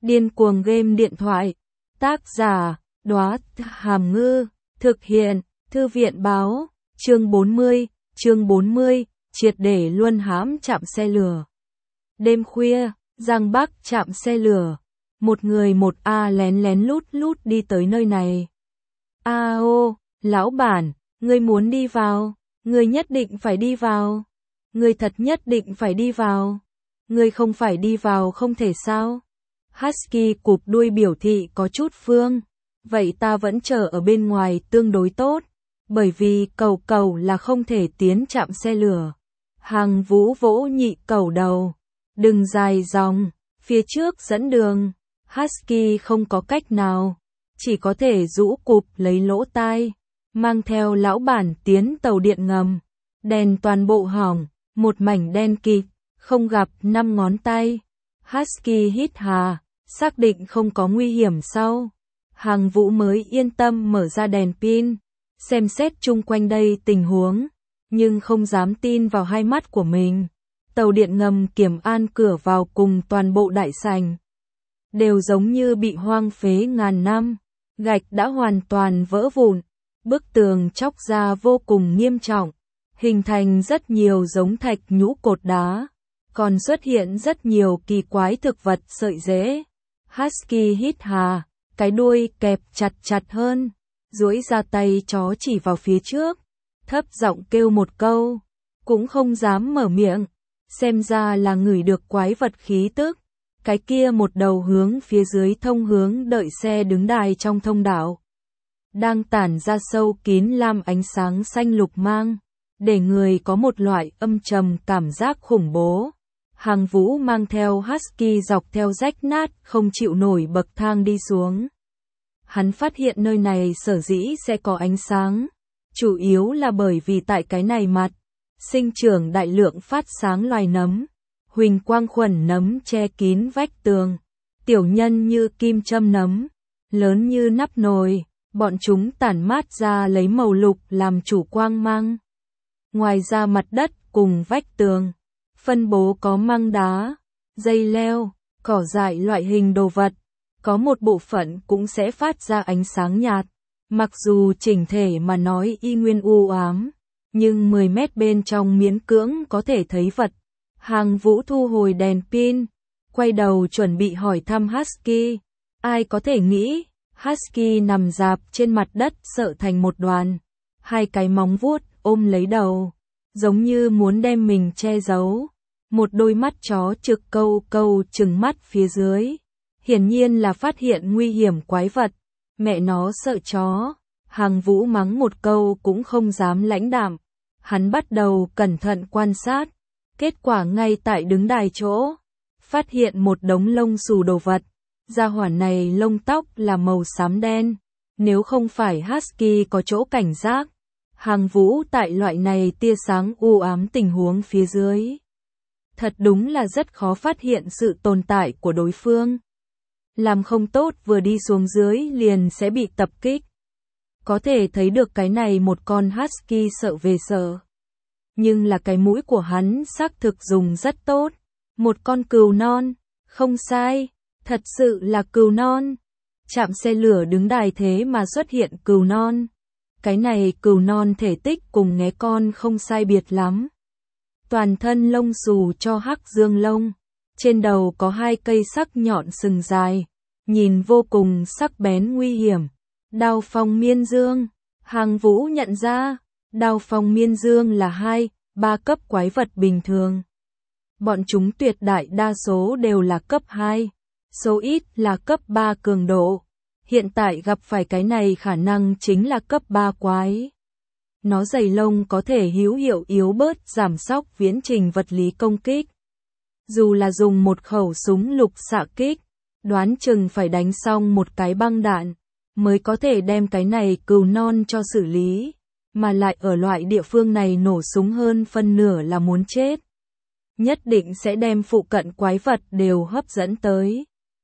Điên cuồng game điện thoại. Tác giả, Đóa Hàm Ngư. Thực hiện, Thư viện báo. Chương 40, triệt để luân hãm trạm xe lửa. Đêm khuya, Giang Bắc trạm xe lửa. Một người một A lén lén lút lút đi tới nơi này. Ô, lão bản, ngươi muốn đi vào, ngươi nhất định phải đi vào. Ngươi thật nhất định phải đi vào. Ngươi không phải đi vào không thể sao? Husky cụp đuôi biểu thị có chút phương. Vậy ta vẫn chờ ở bên ngoài tương đối tốt. Bởi vì cầu là không thể tiến trạm xe lửa. Hàng Vũ vỗ nhị cầu đầu. Đừng dài dòng, phía trước dẫn đường. Husky không có cách nào. Chỉ có thể rũ cụp lấy lỗ tai. Mang theo lão bản tiến tàu điện ngầm. Đèn toàn bộ hỏng, một mảnh đen kịt, không gặp 5 ngón tay. Husky hít hà, xác định không có nguy hiểm sau. Hàng Vũ mới yên tâm mở ra đèn pin, xem xét chung quanh đây tình huống, nhưng không dám tin vào hai mắt của mình. Tàu điện ngầm Kiểm An cửa vào cùng toàn bộ đại sảnh đều giống như bị hoang phế ngàn năm, gạch đã hoàn toàn vỡ vụn, bức tường chóc ra vô cùng nghiêm trọng, hình thành rất nhiều giống thạch nhũ cột đá, còn xuất hiện rất nhiều kỳ quái thực vật sợi rễ. Husky hít hà, cái đuôi kẹp chặt hơn, duỗi ra tay chó chỉ vào phía trước, thấp giọng kêu một câu, cũng không dám mở miệng, xem ra là ngửi được quái vật khí tức. Cái kia một đầu hướng phía dưới thông hướng đợi xe đứng đài trong thông đạo, đang tản ra sâu kín lam ánh sáng xanh lục mang, để người có một loại âm trầm cảm giác khủng bố. Hàng Vũ mang theo Husky dọc theo rách nát không chịu nổi bậc thang đi xuống. Hắn phát hiện nơi này sở dĩ sẽ có ánh sáng, chủ yếu là bởi vì tại cái này mặt, sinh trưởng đại lượng phát sáng loài nấm, huỳnh quang khuẩn nấm che kín vách tường, tiểu nhân như kim châm nấm, lớn như nắp nồi, bọn chúng tản mát ra lấy màu lục làm chủ quang mang. Ngoài ra mặt đất cùng vách tường, phân bố có măng đá, dây leo, cỏ dại loại hình đồ vật, có một bộ phận cũng sẽ phát ra ánh sáng nhạt. Mặc dù chỉnh thể mà nói y nguyên u ám, nhưng 10 mét bên trong miễn cưỡng có thể thấy vật. Hàng Vũ thu hồi đèn pin, quay đầu chuẩn bị hỏi thăm Husky. Ai có thể nghĩ, Husky nằm rạp trên mặt đất sợ thành một đoàn, hai cái móng vuốt ôm lấy đầu, giống như muốn đem mình che giấu. Một đôi mắt chó trực câu trừng mắt phía dưới, hiển nhiên là phát hiện nguy hiểm quái vật. Mẹ nó sợ chó. Hàng Vũ mắng một câu cũng không dám lãnh đạm. Hắn bắt đầu cẩn thận quan sát. Kết quả ngay tại đứng đài chỗ, phát hiện một đống lông xù đồ vật. Gia hỏa này lông tóc là màu xám đen. Nếu không phải Husky có chỗ cảnh giác, Hàng Vũ tại loại này tia sáng u ám tình huống phía dưới, thật đúng là rất khó phát hiện sự tồn tại của đối phương. Làm không tốt vừa đi xuống dưới liền sẽ bị tập kích. Có thể thấy được cái này một con Husky sợ về sợ. Nhưng là cái mũi của hắn xác thực dùng rất tốt. Một con cừu non, không sai, thật sự là cừu non. Trạm xe lửa đứng đài thế mà xuất hiện cừu non. Cái này cừu non thể tích cùng nghé con không sai biệt lắm. Toàn thân lông xù cho hắc dương lông. Trên đầu có 2 cây sắc nhọn sừng dài, nhìn vô cùng sắc bén nguy hiểm. Đao phong miên dương. Hàng Vũ nhận ra, đao phong miên dương là 2-3 cấp quái vật bình thường. Bọn chúng tuyệt đại đa số đều là cấp 2, số ít là cấp 3 cường độ. Hiện tại gặp phải cái này khả năng chính là cấp 3 quái. Nó dày lông có thể hữu hiệu yếu bớt giảm sóc viễn trình vật lý công kích. Dù là dùng một khẩu súng lục xạ kích, đoán chừng phải đánh xong một cái băng đạn, mới có thể đem cái này cừu non cho xử lý, mà lại ở loại địa phương này nổ súng hơn phân nửa là muốn chết. Nhất định sẽ đem phụ cận quái vật đều hấp dẫn tới.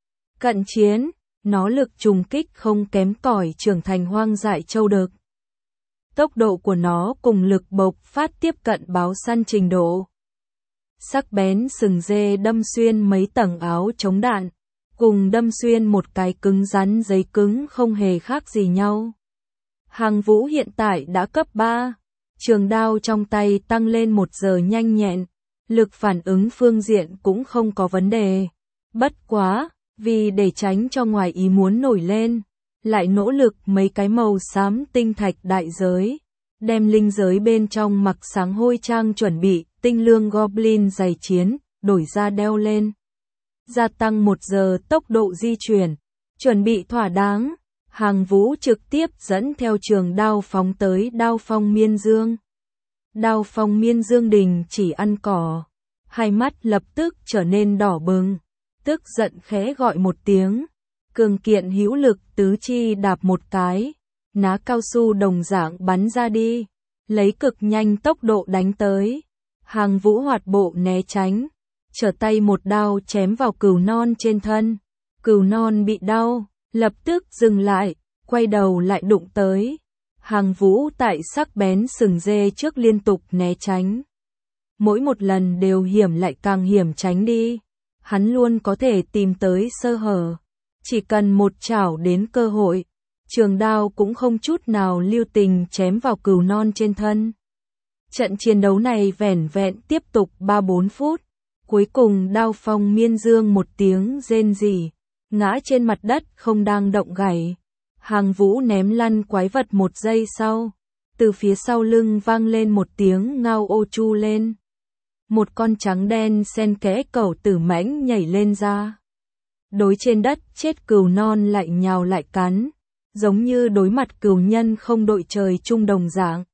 Cận chiến, nó lực trùng kích không kém cỏi trưởng thành hoang dại châu đực. Tốc độ của nó cùng lực bộc phát tiếp cận báo săn trình độ. Sắc bén sừng dê đâm xuyên mấy tầng áo chống đạn, cùng đâm xuyên một cái cứng rắn giấy cứng không hề khác gì nhau. Hàng Vũ hiện tại đã cấp 3, trường đao trong tay tăng lên 1 giờ nhanh nhẹn, lực phản ứng phương diện cũng không có vấn đề. Bất quá, vì để tránh cho ngoài ý muốn nổi lên, lại nỗ lực mấy cái màu xám tinh thạch đại giới, đem linh giới bên trong mặc sáng hôi trang chuẩn bị tinh lương goblin giày chiến, đổi ra đeo lên. Gia tăng 1 giờ tốc độ di chuyển, chuẩn bị thỏa đáng, Hàng Vũ trực tiếp dẫn theo trường đao phóng tới Đao Phong Miên Dương. Đao Phong Miên Dương đình chỉ ăn cỏ, hai mắt lập tức trở nên đỏ bừng, tức giận khẽ gọi một tiếng, cường kiện hữu lực tứ chi đạp một cái, ná cao su đồng dạng bắn ra đi, lấy cực nhanh tốc độ đánh tới. Hàng Vũ hoạt bộ né tránh, trở tay một đao chém vào cừu non trên thân. Cừu non bị đau, lập tức dừng lại, quay đầu lại đụng tới. Hàng Vũ tại sắc bén sừng dê trước liên tục né tránh. Mỗi một lần đều hiểm lại càng hiểm tránh đi. Hắn luôn có thể tìm tới sơ hở. Chỉ cần một chảo đến cơ hội, trường đao cũng không chút nào lưu tình chém vào cừu non trên thân. Trận chiến đấu này vẻn vẹn tiếp tục 3-4 phút. Cuối cùng Đao Phong Miên Dương một tiếng rên rỉ, ngã trên mặt đất không đang động gảy. Hàng Vũ ném lăn quái vật 1 giây sau, từ phía sau lưng vang lên một tiếng ngao ô chu lên. Một con trắng đen xen kẽ cẩu tử mãnh nhảy lên ra. Đối trên đất chết cừu non lại nhào lại cắn, giống như đối mặt cừu nhân không đội trời chung đồng dạng.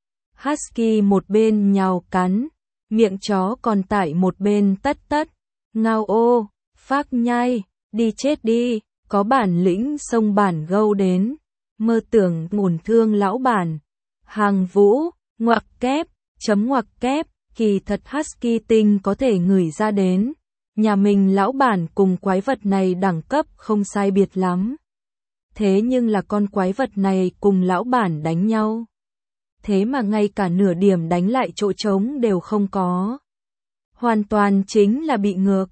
Husky một bên nhào cắn, miệng chó còn tại một bên tất tất, ngao ô, phác nhai, đi chết đi, có bản lĩnh xông bản gâu đến, mơ tưởng ngổn thương lão bản. Hàng Vũ, ngoặc kép, chấm ngoặc kép, kỳ thật Husky tinh có thể ngửi ra đến, nhà mình lão bản cùng quái vật này đẳng cấp không sai biệt lắm. Thế nhưng là con quái vật này cùng lão bản đánh nhau. Thế mà ngay cả nửa điểm đánh lại chỗ trống đều không có. Hoàn toàn chính là bị ngược.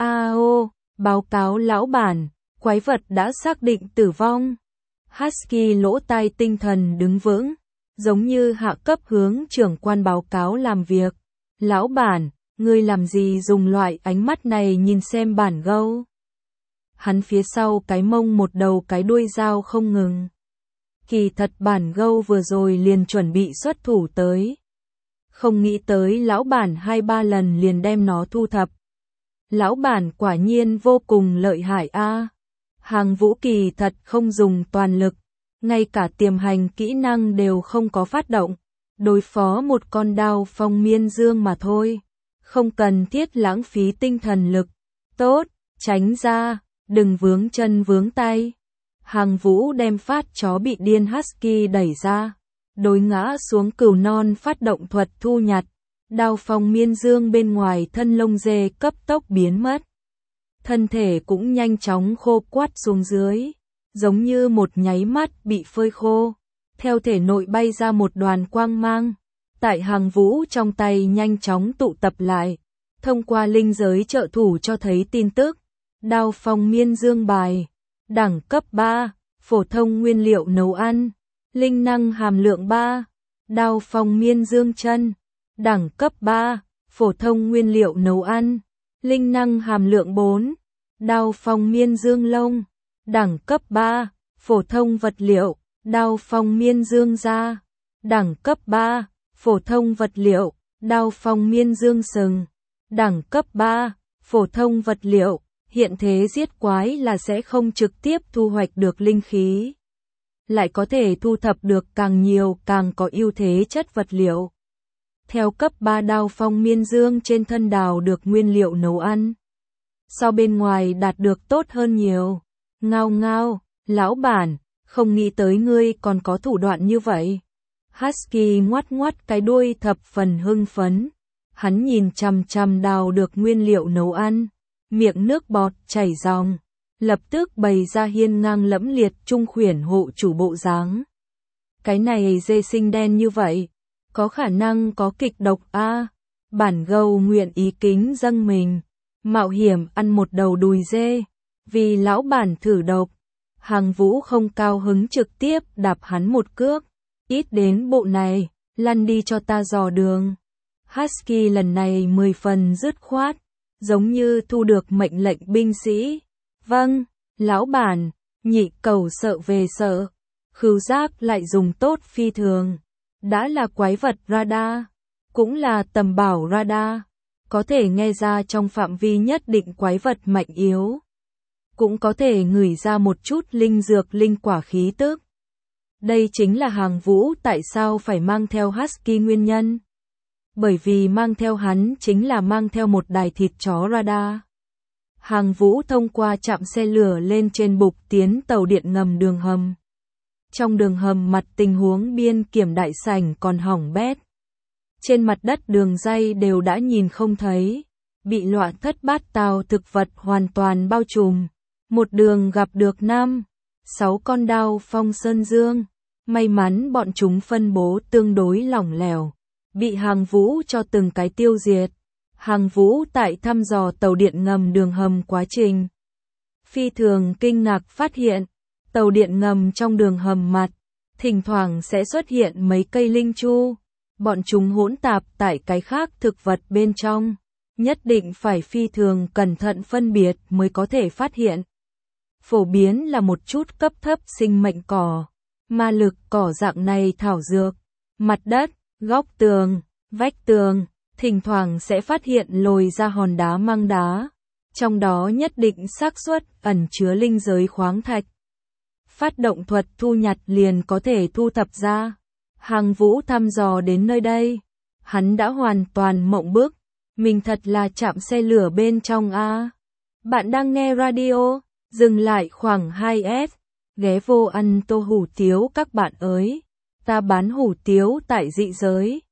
AO, báo cáo lão bản, quái vật đã xác định tử vong. Husky lỗ tai tinh thần đứng vững, giống như hạ cấp hướng trưởng quan báo cáo làm việc. Lão bản, ngươi làm gì dùng loại ánh mắt này nhìn xem bản gâu? Hắn phía sau cái mông một đầu cái đuôi dao không ngừng. Kỳ thật bản gâu vừa rồi liền chuẩn bị xuất thủ tới. Không nghĩ tới lão bản 2-3 lần liền đem nó thu thập. Lão bản quả nhiên vô cùng lợi hại a. Hàng Vũ kỳ thật không dùng toàn lực, ngay cả tiềm hành kỹ năng đều không có phát động, đối phó một con Đao Phong Miên Dương mà thôi, không cần thiết lãng phí tinh thần lực. Tốt, tránh ra, đừng vướng chân vướng tay. Hàng Vũ đem phát chó bị điên Husky đẩy ra, đối ngã xuống cừu non phát động thuật thu nhặt. Đao Phong Miên Dương bên ngoài thân lông dê cấp tốc biến mất. Thân thể cũng nhanh chóng khô quắt xuống dưới, giống như một nháy mắt bị phơi khô. Theo thể nội bay ra một đoàn quang mang, tại Hàng Vũ trong tay nhanh chóng tụ tập lại. Thông qua linh giới trợ thủ cho thấy tin tức. Đao Phong Miên Dương bài, đẳng cấp 3, phổ thông nguyên liệu nấu ăn, linh năng hàm lượng 3. Đao Phong Miên Dương chân, đẳng cấp 3, phổ thông nguyên liệu nấu ăn, linh năng hàm lượng 4. Đao Phong Miên Dương lông, đẳng cấp 3, phổ thông vật liệu. Đao Phong Miên Dương da, đẳng cấp 3, phổ thông vật liệu. Đao Phong Miên Dương sừng, đẳng cấp 3, phổ thông vật liệu. Hiện thế giết quái là sẽ không trực tiếp thu hoạch được linh khí, lại có thể thu thập được càng nhiều càng có ưu thế chất vật liệu. Theo cấp 3 Đao Phong Miên Dương trên thân đào được nguyên liệu nấu ăn, so bên ngoài đạt được tốt hơn nhiều. Ngao ngao, lão bản, không nghĩ tới ngươi còn có thủ đoạn như vậy. Husky ngoắt ngoắt cái đuôi thập phần hưng phấn. Hắn nhìn chằm chằm đào được nguyên liệu nấu ăn, miệng nước bọt chảy ròng, lập tức bày ra hiên ngang lẫm liệt trung khuyển hộ chủ bộ dáng. Cái này dê sinh đen như vậy, có khả năng có kịch độc a. Bản gâu nguyện ý kính dâng mình, mạo hiểm ăn một đầu đùi dê, Vì lão bản thử độc, Hàng Vũ không cao hứng trực tiếp đạp hắn một cước. Ít đến bộ này, lăn đi cho ta dò đường. Husky lần này 10 phần dứt khoát, giống như thu được mệnh lệnh binh sĩ. Vâng, lão bản, nhị cầu sợ về sợ. Khứu giác lại dùng tốt phi thường. Đã là quái vật radar, cũng là tầm bảo radar. Có thể nghe ra trong phạm vi nhất định quái vật mạnh yếu. Cũng có thể ngửi ra một chút linh dược linh quả khí tức. Đây chính là Hàng Vũ tại sao phải mang theo Husky nguyên nhân. Bởi vì mang theo hắn chính là mang theo một đài thịt chó radar. Hàng Vũ thông qua trạm xe lửa lên trên bục tiến tàu điện ngầm đường hầm. Trong đường hầm mặt tình huống biên kiểm đại sảnh còn hỏng bét. Trên mặt đất đường ray đều đã nhìn không thấy. Bị loạn thất bát tao thực vật hoàn toàn bao trùm. Một đường gặp được 5-6 con đao phong sơn dương. May mắn bọn chúng phân bố tương đối lỏng lẻo. Bị Hàng Vũ cho từng cái tiêu diệt. Hàng Vũ tại thăm dò tàu điện ngầm đường hầm quá trình. Phi thường kinh ngạc phát hiện. Tàu điện ngầm trong đường hầm mặt. Thỉnh thoảng sẽ xuất hiện mấy cây linh chu. Bọn chúng hỗn tạp tại cái khác thực vật bên trong. Nhất định phải phi thường cẩn thận phân biệt mới có thể phát hiện. Phổ biến là một chút cấp thấp sinh mệnh cỏ. Ma lực cỏ dạng này thảo dược. Mặt đất, góc tường, vách tường. Thỉnh thoảng sẽ phát hiện lồi ra hòn đá măng đá. Trong đó nhất định xác suất ẩn chứa linh giới khoáng thạch. Phát động thuật thu nhặt liền có thể thu thập ra. Hàng Vũ thăm dò đến nơi đây. Hắn đã hoàn toàn mộng bức. Mình thật là chạm xe lửa bên trong a. Bạn đang nghe radio, dừng lại khoảng 2S. Ghé vô ăn tô hủ tiếu các bạn ơi. Ta bán hủ tiếu tại dị giới.